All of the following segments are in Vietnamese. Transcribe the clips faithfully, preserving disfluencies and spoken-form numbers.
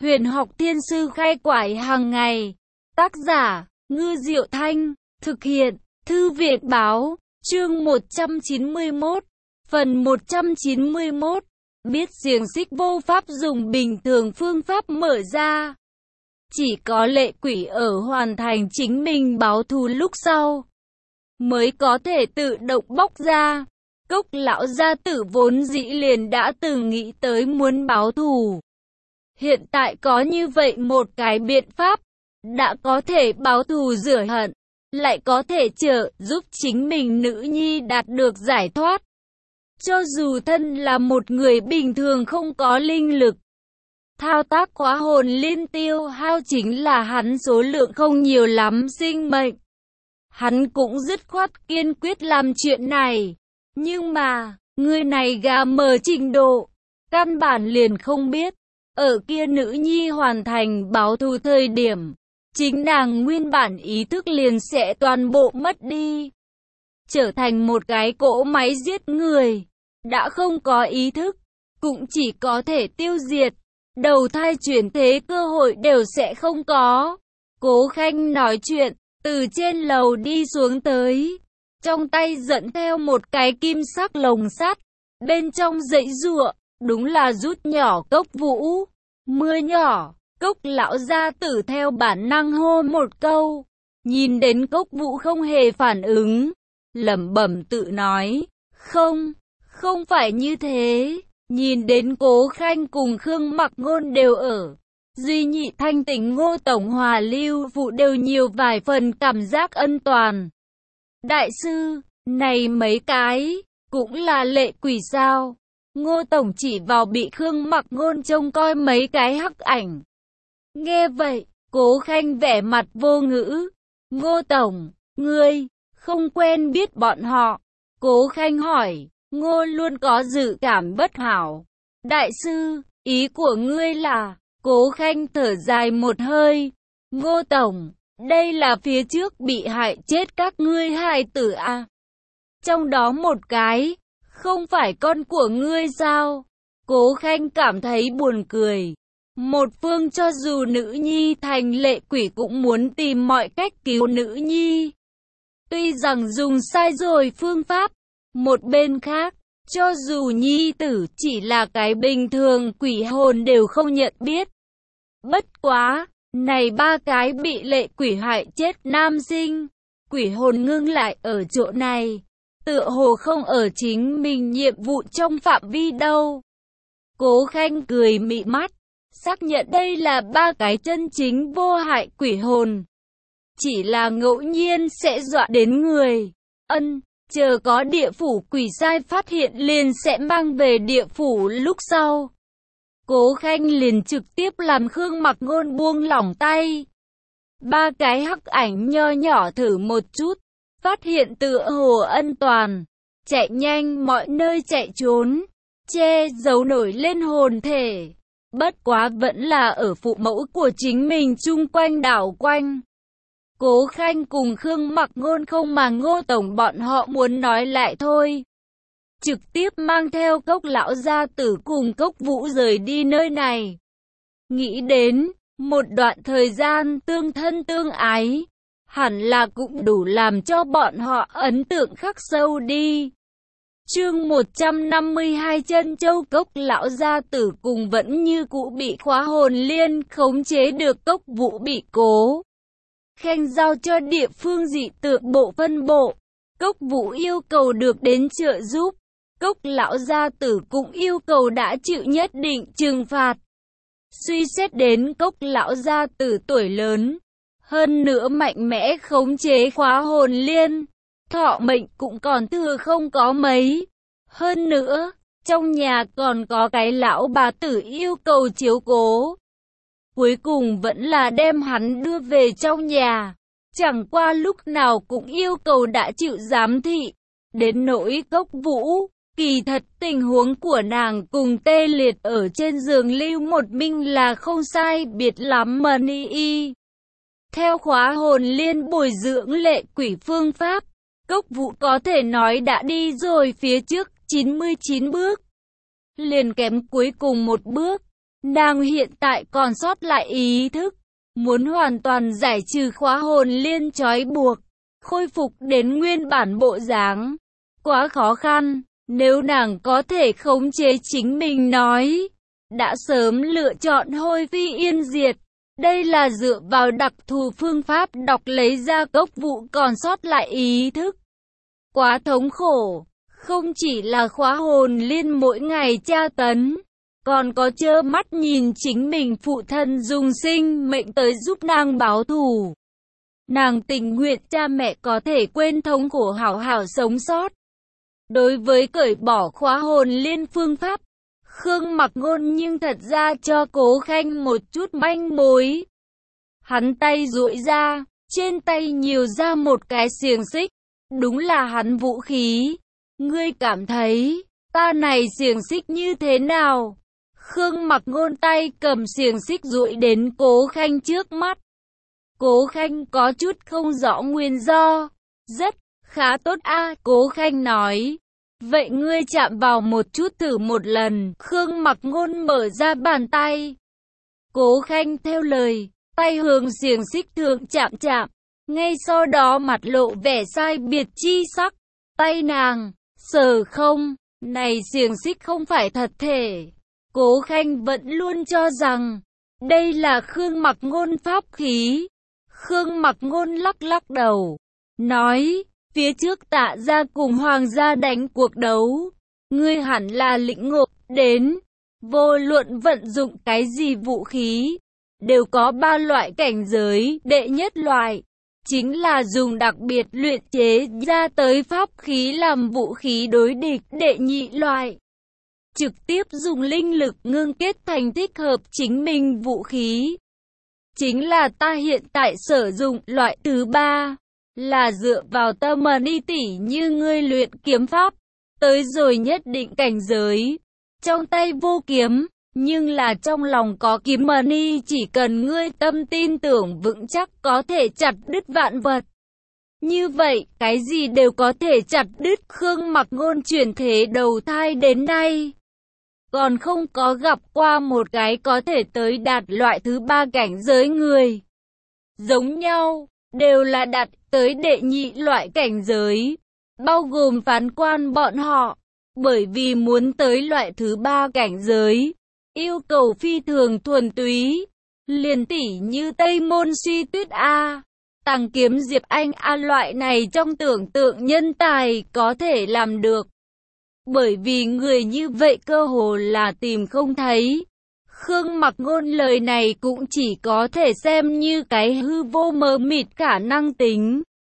Huyền học thiên sư khai quải hàng ngày. Tác giả, Ngư Diệu Thanh. Thực hiện, Thư viện báo. Chương một trăm chín mươi mốt. Phần một trăm chín mươi mốt. Biết xiềng xích vô pháp dùng bình thường phương pháp mở ra. Chỉ có lệ quỷ ở hoàn thành chính mình báo thù lúc sau mới có thể tự động bóc ra. Cốc lão gia tử vốn dĩ liền đã từng nghĩ tới muốn báo thù. Hiện tại có như vậy một cái biện pháp, đã có thể báo thù rửa hận, lại có thể trợ giúp chính mình nữ nhi đạt được giải thoát. Cho dù thân là một người bình thường không có linh lực, thao tác khóa hồn liên tiêu hao chính là hắn số lượng không nhiều lắm sinh mệnh. Hắn cũng dứt khoát kiên quyết làm chuyện này. Nhưng mà, người này gà mờ trình độ, căn bản liền không biết. Ở kia nữ nhi hoàn thành báo thù thời điểm, chính nàng nguyên bản ý thức liền sẽ toàn bộ mất đi. Trở thành một cái cỗ máy giết người, đã không có ý thức, cũng chỉ có thể tiêu diệt. Đầu thai chuyển thế cơ hội đều sẽ không có. Cố Khanh nói chuyện, từ trên lầu đi xuống tới. Trong tay dẫn theo một cái kim sắc lồng sắt. Bên trong dãy giụa, đúng là rút nhỏ Cốc Vũ. Mưa nhỏ, Cốc lão gia tử theo bản năng hô một câu. Nhìn đến Cốc Vũ không hề phản ứng, lẩm bẩm tự nói, không, không phải như thế. Nhìn đến Cố Khanh cùng Khương Mặc Ngôn đều ở, Duy Nhị thanh tỉnh Ngô Tổng Hòa Lưu Vụ đều nhiều vài phần cảm giác ân toàn. Đại sư, này mấy cái, cũng là lệ quỷ sao? Ngô Tổng chỉ vào bị Khương Mặc Ngôn trông coi mấy cái hắc ảnh. Nghe vậy, Cố Khanh vẻ mặt vô ngữ. Ngô Tổng, ngươi, không quen biết bọn họ. Cố Khanh hỏi. Ngô luôn có dự cảm bất hảo. Đại sư, ý của ngươi là? Cố Khanh thở dài một hơi. Ngô Tổng, đây là phía trước bị hại chết các ngươi hài tử à? Trong đó một cái, không phải con của ngươi sao? Cố Khanh cảm thấy buồn cười. Một phương cho dù nữ nhi thành lệ quỷ cũng muốn tìm mọi cách cứu nữ nhi. Tuy rằng dùng sai rồi phương pháp. Một bên khác, cho dù nhi tử chỉ là cái bình thường quỷ hồn đều không nhận biết. Bất quá, này ba cái bị lệ quỷ hại chết nam sinh, quỷ hồn ngưng lại ở chỗ này, tựa hồ không ở chính mình nhiệm vụ trong phạm vi đâu. Cố Khanh cười mị mắt, xác nhận đây là ba cái chân chính vô hại quỷ hồn. Chỉ là ngẫu nhiên sẽ dọa đến người. Ân. Chờ có địa phủ quỷ sai phát hiện liền sẽ mang về địa phủ lúc sau. Cố Khanh liền trực tiếp làm Khương Mặc Ngôn buông lỏng tay. Ba cái hắc ảnh nho nhỏ thử một chút, phát hiện tựa hồ ân toàn, chạy nhanh mọi nơi chạy trốn, che giấu nổi lên hồn thể. Bất quá vẫn là ở phụ mẫu của chính mình chung quanh đảo quanh. Cố Khanh cùng Khương Mặc Ngôn không mà Ngô Tổng bọn họ muốn nói lại thôi. Trực tiếp mang theo Cốc lão gia tử cùng Cốc Vũ rời đi nơi này. Nghĩ đến, một đoạn thời gian tương thân tương ái, hẳn là cũng đủ làm cho bọn họ ấn tượng khắc sâu đi. Chương một trăm năm mươi hai Chân Châu Cốc lão gia tử cùng vẫn như cũ bị khóa hồn liên khống chế được Cốc Vũ bị Cố Khanh giao cho địa phương dị tượng bộ phân bộ. Cốc Vũ yêu cầu được đến trợ giúp. Cốc lão gia tử cũng yêu cầu đã chịu nhất định trừng phạt. Suy xét đến Cốc lão gia tử tuổi lớn, hơn nữa mạnh mẽ khống chế khóa hồn liên, thọ mệnh cũng còn thừa không có mấy. Hơn nữa, trong nhà còn có cái lão bà tử yêu cầu chiếu cố. Cuối cùng vẫn là đem hắn đưa về trong nhà. Chẳng qua lúc nào cũng yêu cầu đã chịu giám thị. Đến nỗi Cốc Vũ, kỳ thật tình huống của nàng cùng tê liệt ở trên giường lưu một mình là không sai biệt lắm mà y. Theo khóa hồn liên bồi dưỡng lệ quỷ phương pháp, Cốc Vũ có thể nói đã đi rồi phía trước chín mươi chín bước. Liền kém cuối cùng một bước. Nàng hiện tại còn sót lại ý thức, muốn hoàn toàn giải trừ khóa hồn liên trói buộc, khôi phục đến nguyên bản bộ dáng. Quá khó khăn, nếu nàng có thể khống chế chính mình nói, đã sớm lựa chọn hôi phi yên diệt. Đây là dựa vào đặc thù phương pháp đọc lấy ra cốc vụ còn sót lại ý thức. Quá thống khổ, không chỉ là khóa hồn liên mỗi ngày tra tấn, còn có trơ mắt nhìn chính mình phụ thân dùng sinh mệnh tới giúp nàng báo thù. Nàng tình nguyện cha mẹ có thể quên thống khổ hảo hảo sống sót. Đối với cởi bỏ khóa hồn liên phương pháp, Khương Mặc Ngôn nhưng thật ra cho Cố Khanh một chút manh mối. Hắn tay duỗi ra, trên tay nhiều ra một cái xiềng xích, đúng là hắn vũ khí. Ngươi cảm thấy, ta này xiềng xích như thế nào? Khương Mặc Ngôn tay cầm xiềng xích duỗi đến Cố Khanh trước mắt. Cố Khanh có chút không rõ nguyên do. Rất, khá tốt a, Cố Khanh nói. Vậy ngươi chạm vào một chút thử một lần. Khương Mặc Ngôn mở ra bàn tay. Cố Khanh theo lời, tay hướng xiềng xích thượng chạm chạm. Ngay sau đó mặt lộ vẻ sai biệt chi sắc. Tay nàng, sờ không, này xiềng xích không phải thật thể. Cố Khanh vẫn luôn cho rằng, đây là Khương Mặc Ngôn pháp khí. Khương Mặc Ngôn lắc lắc đầu, nói, phía trước Tạ gia cùng Hoàng gia đánh cuộc đấu, ngươi hẳn là lĩnh ngộ đến, vô luận vận dụng cái gì vũ khí, đều có ba loại cảnh giới. Đệ nhất loại, chính là dùng đặc biệt luyện chế ra tới pháp khí làm vũ khí đối địch. Đệ nhị loại, trực tiếp dùng linh lực ngưng kết thành thích hợp chính mình vũ khí, chính là ta hiện tại sử dụng. Loại thứ ba, là dựa vào tâm ni tỷ như ngươi luyện kiếm pháp, tới rồi nhất định cảnh giới, trong tay vô kiếm, nhưng là trong lòng có kiếm ni, chỉ cần ngươi tâm tin tưởng vững chắc có thể chặt đứt vạn vật. Như vậy, cái gì đều có thể chặt đứt. Khương Mặc Ngôn chuyển thế đầu thai đến nay, còn không có gặp qua một cái có thể tới đạt loại thứ ba cảnh giới người. Giống nhau, đều là đạt tới đệ nhị loại cảnh giới, bao gồm phán quan bọn họ. Bởi vì muốn tới loại thứ ba cảnh giới, yêu cầu phi thường thuần túy, liền tỉ như Tây Môn Suy Tuyết A, Tàng Kiếm Diệp Anh A loại này trong tưởng tượng nhân tài có thể làm được. Bởi vì người như vậy cơ hồ là tìm không thấy. Khương Mặc Ngôn lời này cũng chỉ có thể xem như cái hư vô mờ mịt khả năng tính.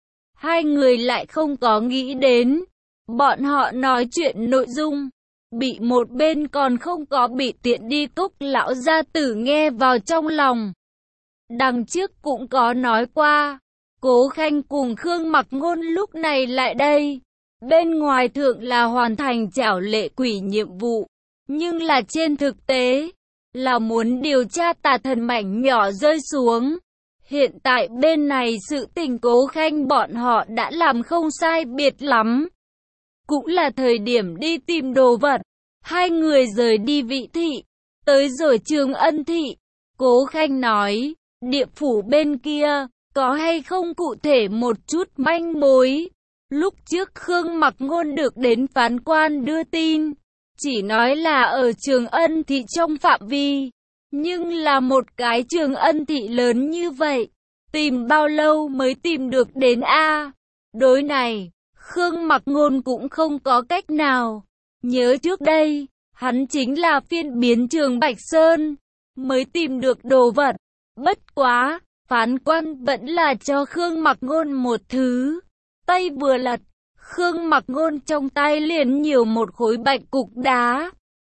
Hai người lại không có nghĩ đến, bọn họ nói chuyện nội dung, bị một bên còn không có bị tiện đi Cốc lão gia tử nghe vào trong lòng. Đằng trước cũng có nói qua, Cố Khanh cùng Khương Mặc Ngôn lúc này lại đây. Bên ngoài thượng là hoàn thành trảo lệ quỷ nhiệm vụ, nhưng là trên thực tế, là muốn điều tra tà thần mảnh nhỏ rơi xuống. Hiện tại bên này sự tình Cố Khanh bọn họ đã làm không sai biệt lắm. Cũng là thời điểm đi tìm đồ vật. Hai người rời đi Vị thị, tới rồi Trường Ân thị. Cố Khanh nói, địa phủ bên kia, có hay không cụ thể một chút manh mối? Lúc trước Khương Mặc Ngôn được đến phán quan đưa tin, chỉ nói là ở Trường Ân thị trong phạm vi, nhưng là một cái Trường Ân thị lớn như vậy, tìm bao lâu mới tìm được đến a? Đối này, Khương Mặc Ngôn cũng không có cách nào. Nhớ trước đây, hắn chính là phiên biến Trường Bạch Sơn, mới tìm được đồ vật. Bất quá, phán quan vẫn là cho Khương Mặc Ngôn một thứ. Tay vừa lật, Khương Mặc Ngôn trong tay liền nhiều một khối bạch cục đá.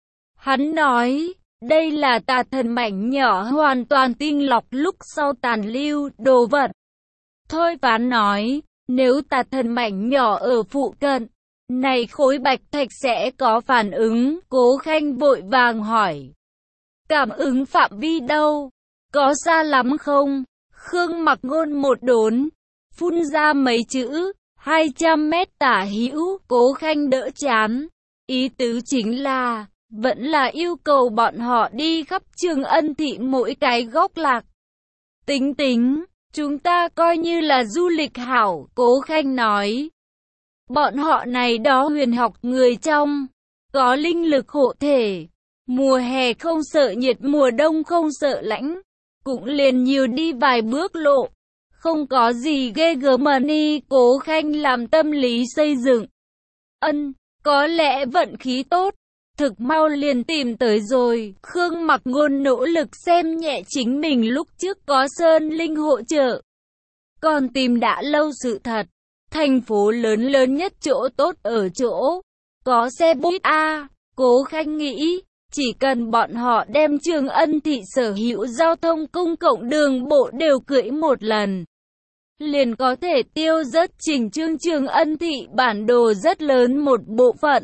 Hắn nói, đây là tà thần mảnh nhỏ hoàn toàn tinh lọc lúc sau tàn lưu đồ vật. Thôi phán nói, nếu tà thần mảnh nhỏ ở phụ cận, này khối bạch thạch sẽ có phản ứng. Cố Khanh vội vàng hỏi, cảm ứng phạm vi đâu? Có xa lắm không? Khương Mặc Ngôn một đốn, phun ra mấy chữ, hai trăm mét tả hữu. Cố Khanh đỡ chán, ý tứ chính là, vẫn là yêu cầu bọn họ đi khắp Trường Ân thị mỗi cái góc lạc. Tính tính, chúng ta coi như là du lịch hảo, Cố Khanh nói. Bọn họ này đó huyền học người trong, có linh lực hộ thể, mùa hè không sợ nhiệt, mùa đông không sợ lạnh, cũng liền nhiều đi vài bước lộ, không có gì ghê gớm mà ni. Cố Khanh làm tâm lý xây dựng. Ân, có lẽ vận khí tốt, thực mau liền tìm tới rồi. Khương Mặc Ngôn nỗ lực xem nhẹ chính mình lúc trước có Sơn Linh hỗ trợ, còn tìm đã lâu sự thật. Thành phố lớn lớn nhất chỗ tốt ở chỗ có xe buýt a. Cố Khanh nghĩ, chỉ cần bọn họ đem Trường Ân thị sở hữu giao thông công cộng đường bộ đều cưỡi một lần, liền có thể tiêu rất chỉnh chương Trường Ân thị bản đồ rất lớn một bộ phận.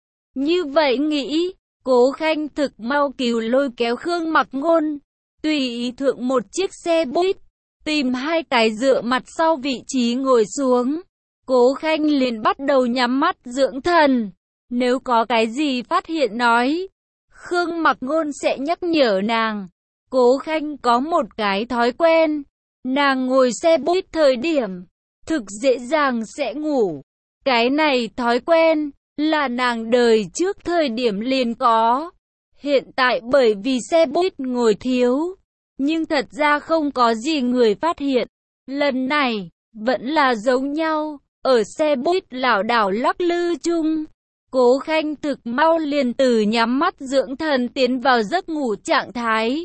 Như vậy nghĩ, Cố Khanh thực mau cứu lôi kéo Khương Mặc Ngôn, tùy ý thượng một chiếc xe buýt, tìm hai cái dựa mặt sau vị trí ngồi xuống. Cố Khanh liền bắt đầu nhắm mắt dưỡng thần, nếu có cái gì phát hiện nói, Khương Mặc Ngôn sẽ nhắc nhở nàng. Cố Khanh có một cái thói quen, nàng ngồi xe buýt thời điểm, thực dễ dàng sẽ ngủ. Cái này thói quen, là nàng đời trước thời điểm liền có. Hiện tại bởi vì xe buýt ngồi thiếu, nhưng thật ra không có gì người phát hiện. Lần này, vẫn là giống nhau, ở xe buýt lảo đảo lắc lư chung. Cố Khanh thực mau liền từ nhắm mắt dưỡng thần tiến vào giấc ngủ trạng thái.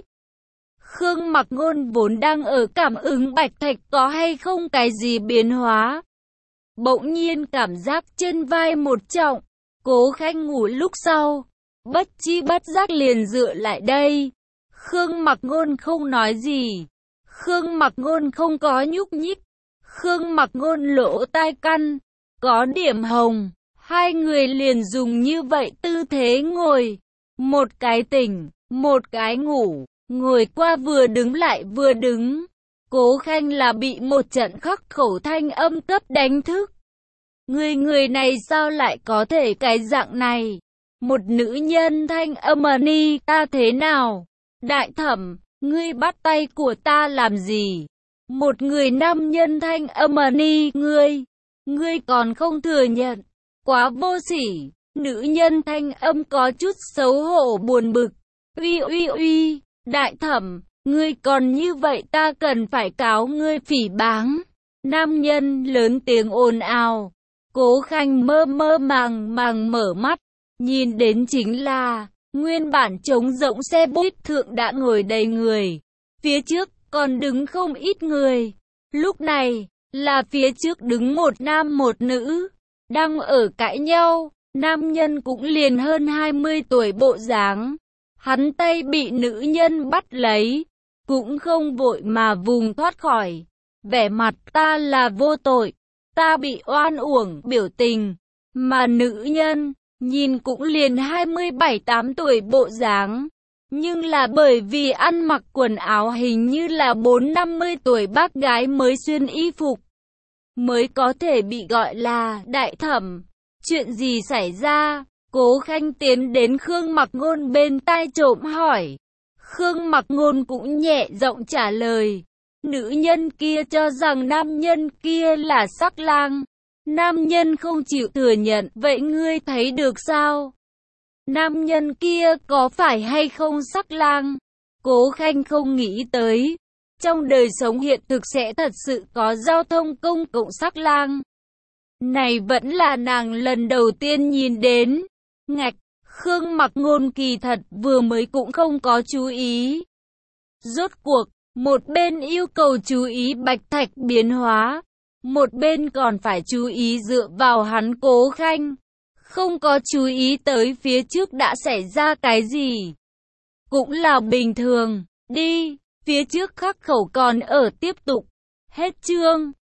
Khương Mặc Ngôn vốn đang ở cảm ứng Bạch Thạch có hay không cái gì biến hóa. Bỗng nhiên cảm giác trên vai một trọng, Cố Khanh ngủ lúc sau, bất chi bất giác liền dựa lại đây. Khương Mặc Ngôn không nói gì. Khương Mặc Ngôn không có nhúc nhích. Khương Mặc Ngôn lỗ tai căn, có điểm hồng. Hai người liền dùng như vậy tư thế ngồi. Một cái tỉnh, một cái ngủ. Ngồi qua vừa đứng lại vừa đứng. Cố Khanh là bị một trận khắc khẩu thanh âm cấp đánh thức. Người người này sao lại có thể cái dạng này? Một nữ nhân thanh âm mà ni, ta thế nào? Đại thẩm, ngươi bắt tay của ta làm gì? Một người nam nhân thanh âm mà ni, ngươi, ngươi còn không thừa nhận. Quá vô sỉ. Nữ nhân thanh âm có chút xấu hổ buồn bực. Uy uy uy, đại thẩm, ngươi còn như vậy ta cần phải cáo ngươi phỉ báng. Nam nhân lớn tiếng ồn ào. Cố Khanh mơ mơ màng màng mở mắt, nhìn đến chính là nguyên bản trống rỗng xe buýt thượng đã ngồi đầy người. Phía trước còn đứng không ít người. Lúc này là phía trước đứng một nam một nữ, đang ở cãi nhau. Nam nhân cũng liền hơn hai mươi tuổi bộ dáng. Hắn tay bị nữ nhân bắt lấy, cũng không vội mà vùng thoát khỏi. Vẻ mặt ta là vô tội, ta bị oan uổng biểu tình. Mà nữ nhân, nhìn cũng liền hai mươi bảy tám tuổi bộ dáng. Nhưng là bởi vì ăn mặc quần áo hình như là bốn năm mươi tuổi bác gái mới xuyên y phục, mới có thể bị gọi là đại thẩm. Chuyện gì xảy ra? Cố Khanh tiến đến Khương Mặc Ngôn bên tai trộm hỏi. Khương Mặc Ngôn cũng nhẹ giọng trả lời. Nữ nhân kia cho rằng nam nhân kia là sắc lang. Nam nhân không chịu thừa nhận, vậy ngươi thấy được sao? Nam nhân kia có phải hay không sắc lang? Cố Khanh không nghĩ tới, trong đời sống hiện thực sẽ thật sự có giao thông công cộng sắc lang. Này vẫn là nàng lần đầu tiên nhìn đến. Ngạch, Khương Mặc Ngôn kỳ thật vừa mới cũng không có chú ý. Rốt cuộc, một bên yêu cầu chú ý Bạch Thạch biến hóa, một bên còn phải chú ý dựa vào hắn Cố Khanh. Không có chú ý tới phía trước đã xảy ra cái gì. Cũng là bình thường, đi, phía trước khắc khẩu còn ở tiếp tục. Hết chương.